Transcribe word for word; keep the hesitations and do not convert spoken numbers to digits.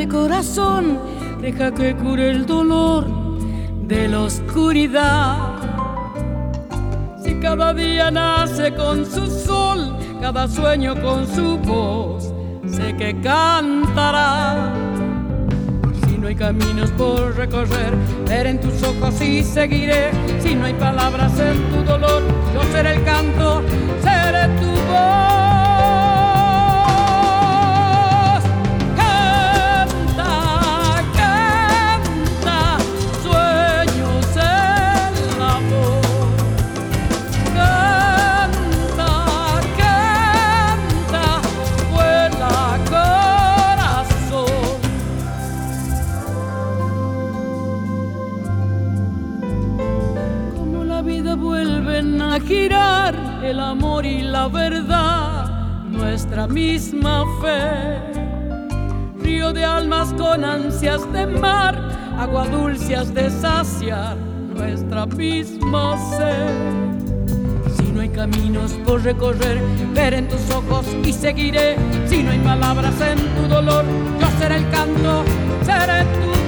Cállate corazón, deja que cure el dolor de la oscuridad. Si cada día nace con su sol, cada sueño con su voz, sé que cantará. Si no hay caminos por recorrer, ver en tus ojos y seguiré. Si no hay palabras en tu dolor, yo seré el canto, seré tu voz. Vuelven a girar el amor y la verdad, nuestra misma fe. Río de almas con ansias de mar, agua dulce has de saciar nuestra misma sed. Si no hay caminos por recorrer, ver en tus ojos y seguiré. Si no hay palabras en tu dolor, yo seré el canto, seré tu